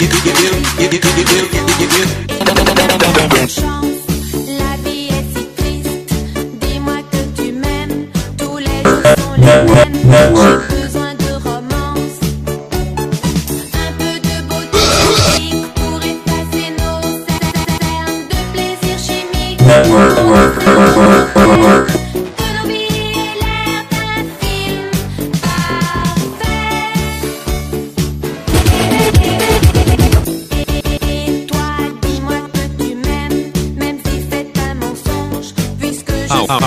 La vie est si triste, dis-moi que tu m'aimes. Tous les jours sont les mêmes, j'ai besoin de romance. Un peu de beauté physique pour effacer nos cernes de plaisir chimique. Que nos vies aient l'air d'un film parfait. Et toi, dis-moi que tu m'aimes, même si c'est un mensonge, puisque je sais que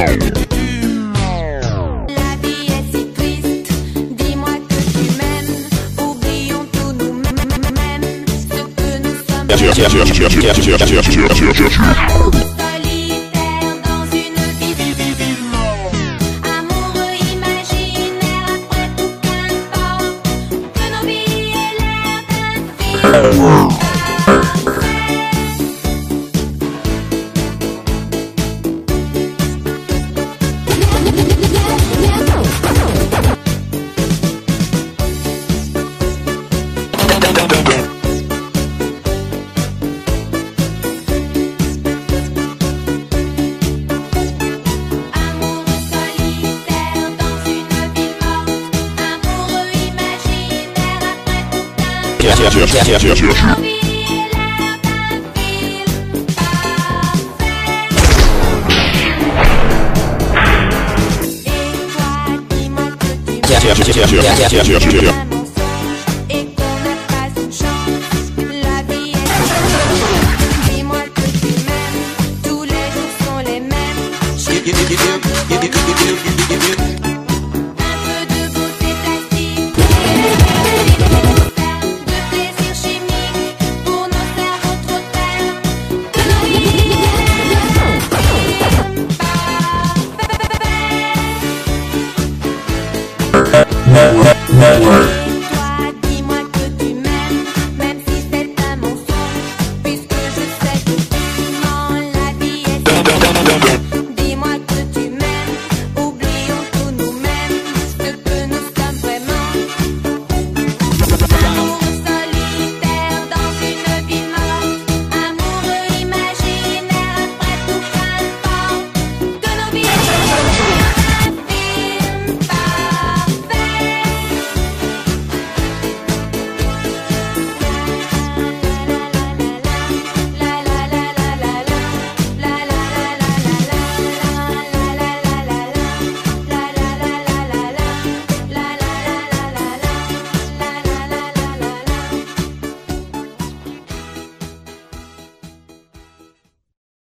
la vie est si triste. Dis-moi que tu m'aimes, oublions tout nous-mêmes, ce que nous sommes. Solitaire dans une ville, amoureux imaginaire après tout qu'importe, que nos vies aient l'air d'un film. Amoureux solitaire dans une ville morte, amoureux imaginaire après tout qu'importe, que nos vies aient l'air d'un film parfait. Et toi, dis-moi que tu m'aimes.